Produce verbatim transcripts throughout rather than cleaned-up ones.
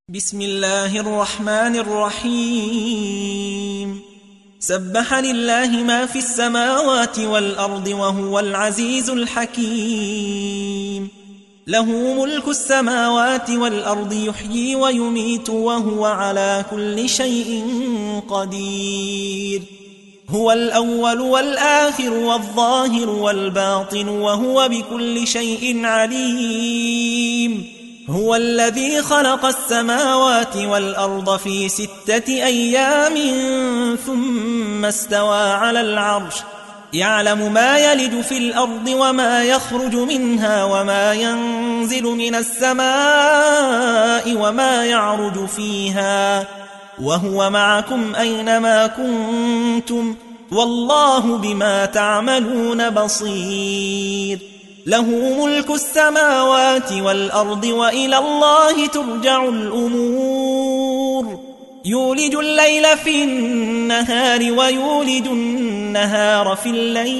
بسم الله الرحمن الرحيم سبح لله ما في السماوات والأرض وهو العزيز الحكيم له ملك السماوات والأرض يحيي ويميت وهو على كل شيء قدير هو الأول والآخر والظاهر والباطن وهو بكل شيء عليم هو الذي خلق السماوات والأرض في ستة أيام ثم استوى على العرش يعلم ما يلج في الأرض وما يخرج منها وما ينزل من السماء وما يعرج فيها وهو معكم أينما كنتم والله بما تعملون بصير له ملك السماوات والأرض وإلى الله ترجع الأمور يولج الليل في النهار ويولج النهار في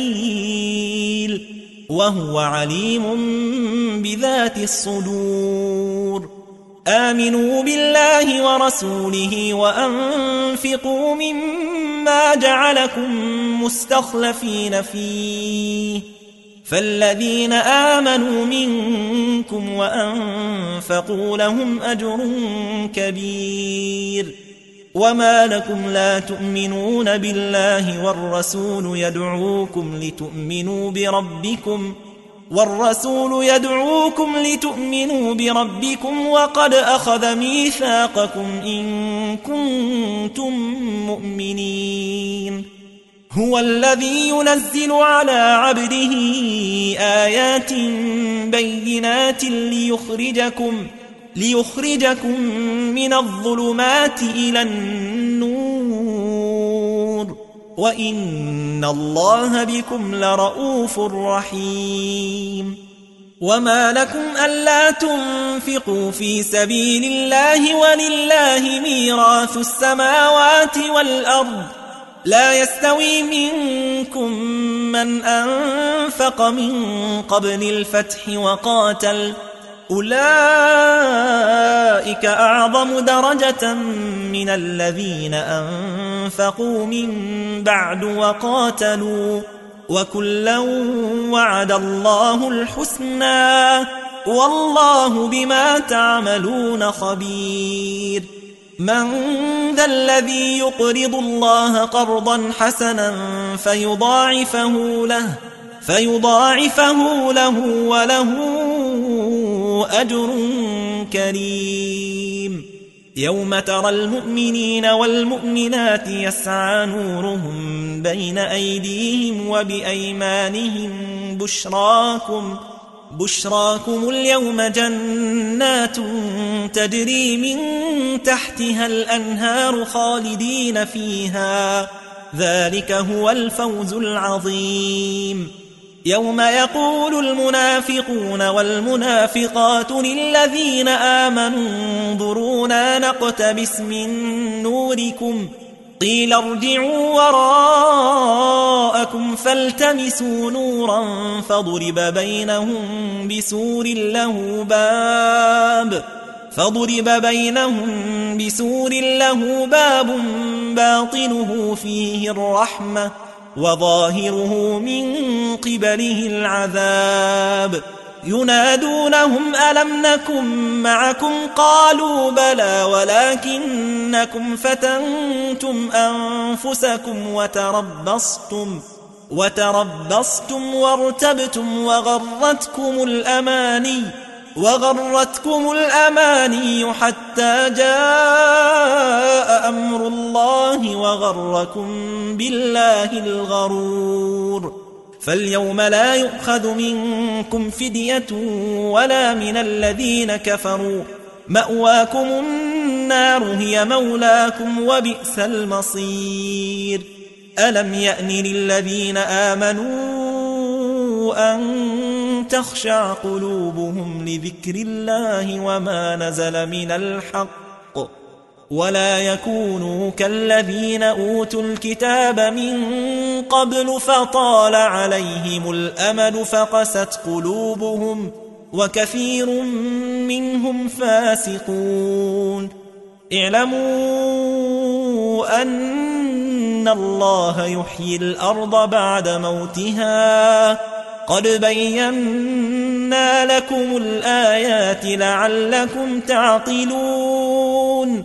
الليل وهو عليم بذات الصدور آمنوا بالله ورسوله وأنفقوا مما جعلكم مستخلفين فيه فالذين آمنوا منكم وأنفقوا لهم أجر كبير وما لكم لا تؤمنون بالله والرسول يدعوكم لتؤمنوا بربكم والرسول يدعوكم لتؤمنوا بربكم وقد أخذ ميثاقكم إن كنتم مؤمنين هو الذي ينزل على عبده آيات بينات ليخرجكم ليخرجكم من الظلمات إلى النور وإن الله بكم لرؤوف رحيم وما لكم ألا تنفقوا في سبيل الله ولله ميراث السماوات والأرض لا يستوي منكم من أنفق من قبل الفتح وقاتل أولئك أعظم درجة من الذين أنفقوا من بعد وقاتلوا وكلا وعد الله الحسنى والله بما تعملون خبير من ذا الذي يقرض الله قرضا حسنا فيضاعفه له فيضاعفه له وله أجر كريم يوم ترى المؤمنين والمؤمنات يسعى نورهم بين أيديهم وبأيمانهم بشراكم بشراكم اليوم جنات تجري من تحتها الأنهار خالدين فيها ذلك هو الفوز العظيم يوم يقول المنافقون والمنافقات للذين آمنوا انظرونا نقتبس من نوركم قيل ارجعوا وراءكم فالتمسوا نورا فضرب بينهم بسور له باب فضرب بينهم بسور له باب باطنه فيه الرحمة وظاهره من قبله العذاب ينادونهم ألم نكن معكم قالوا بلى ولكنكم فتنتم أنفسكم وتربصتم وتربصتم وارتبتم وغرتكم الأماني وغرتكم الأماني حتى جاء أمر الله وغركم بالله الغرور فاليوم لا يؤخذ منكم فدية ولا من الذين كفروا مأواكم النار هي مولاكم وبئس المصير ألم يأن للذين آمنوا أن تخشع قلوبهم لذكر الله وما نزل من الحق ولا يكونوا كالذين أوتوا الكتاب من قبل فطال عليهم الأمد فقست قلوبهم وكثير منهم فاسقون اعلموا أن الله يحيي الأرض بعد موتها قد بينا لكم الآيات لعلكم تعقلون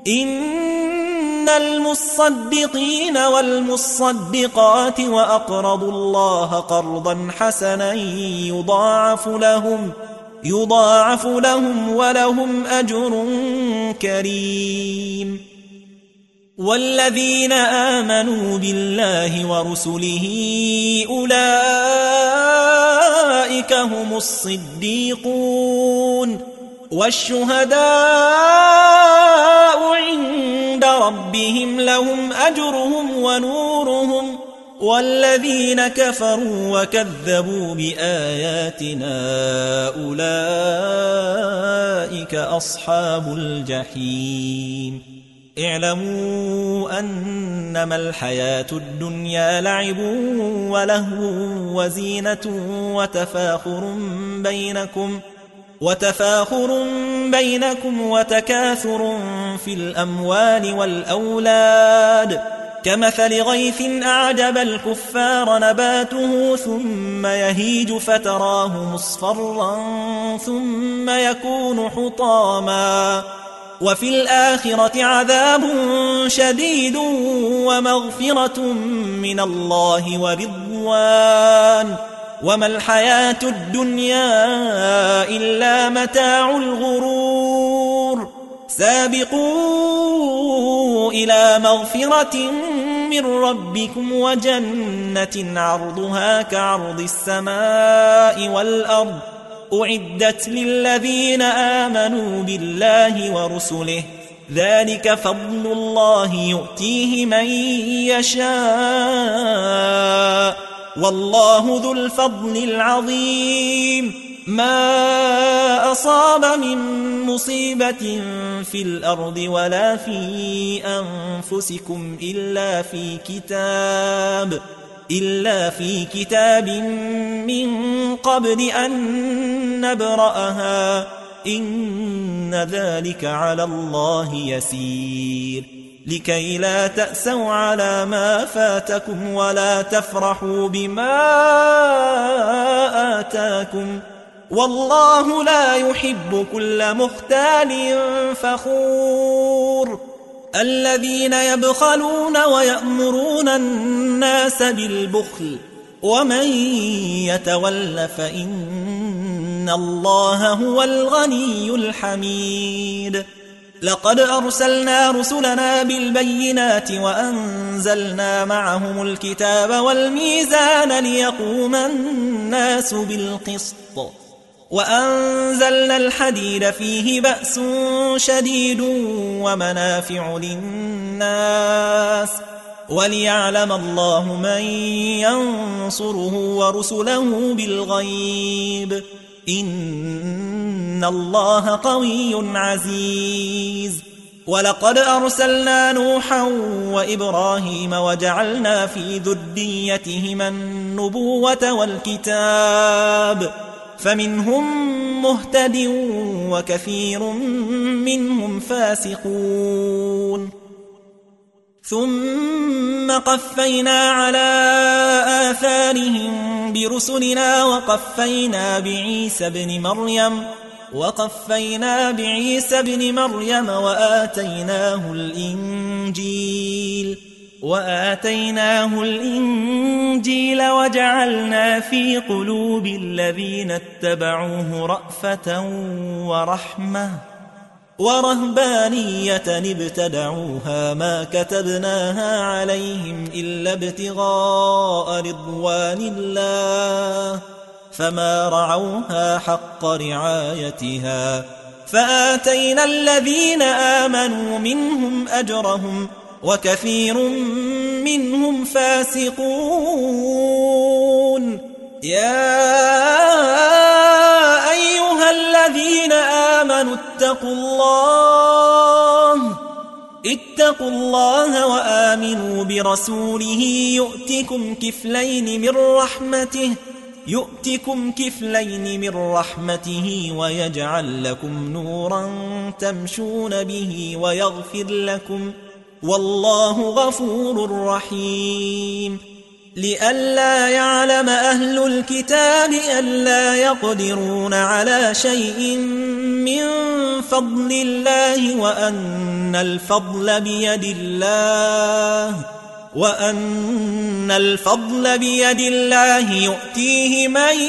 إن المصدقين والمصدقات وأقرضوا الله قرضا حسنا يضاعف لهم يضاعف لهم ولهم أجر كريم والذين آمنوا بالله ورسله أولئك هم الصديقون والشهداء عند ربهم لهم أجرهم ونورهم والذين كفروا وكذبوا بآياتنا أولئك أصحاب الجحيم اعلموا أنما الحياة الدنيا لعب ولهو وزينة وتفاخر بينكم وتفاخر بينكم وتكاثر في الأموال والأولاد كمثل غيث أعجب الكفار نباته ثم يهيج فتراه مصفرا ثم يكون حطاما وفي الآخرة عذاب شديد ومغفرة من الله ورضوان وما الحياة الدنيا إلا متاع الغرور سابقوا إلى مغفرة من ربكم وجنة عرضها كعرض السماء والأرض أعدت للذين آمنوا بالله ورسله ذلك فضل الله يؤتيه من يشاء والله ذو الفضل العظيم ما أصاب من مصيبة في الأرض ولا في أنفسكم إلا في كتاب إلا في كتاب من قبل أن نبرأها إن ذلك على الله يسير لكي لا تأسوا على ما فاتكم ولا تفرحوا بما آتاكم والله لا يحب كل مختال فخور الذين يبخلون ويأمرون الناس بالبخل ومن يتول فإن الله هو الغني الحميد لقد أرسلنا رسلنا بالبينات وأنزلنا معهم الكتاب والميزان ليقوم الناس بالقسط وأنزلنا الحديد فيه بأس شديد ومنافع للناس وليعلم الله من ينصره ورسله بالغيب إن الله قوي عزيز ولقد أرسلنا نوحا وإبراهيم وجعلنا في ذريتهما النبوة والكتاب فمنهم مهتد وكثير منهم فاسقون ثم قفينا على آثارهم برسلنا وقفينا بعيسى ابن مريم وقفينا بعيسى ابن مريم وآتيناه الإنجيل وآتيناه الإنجيل وجعلنا في قلوب الذين اتبعوه رأفة ورحمة ورهبانية ابتدعوها ما كتبناها عليهم إلا ابتغاء رضوان الله فما رعوها حق رعايتها فآتينا الذين آمنوا منهم أجرهم وكثير منهم فاسقون يا أيها الذين آمنوا اتقوا الله اتقوا الله وآمنوا برسوله يؤتكم كفلين من رحمته يؤتكم كفلين من رحمته ويجعل لكم نورا تمشون به ويغفر لكم والله غفور رحيم لئلا يعلم أهل الكتاب ألا يقدرون على شيء من فضل الله وأن الفضل بيد الله وأن الفضل بيد الله يؤتيه من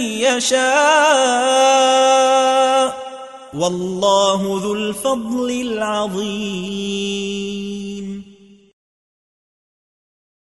يشاء والله ذو الفضل العظيم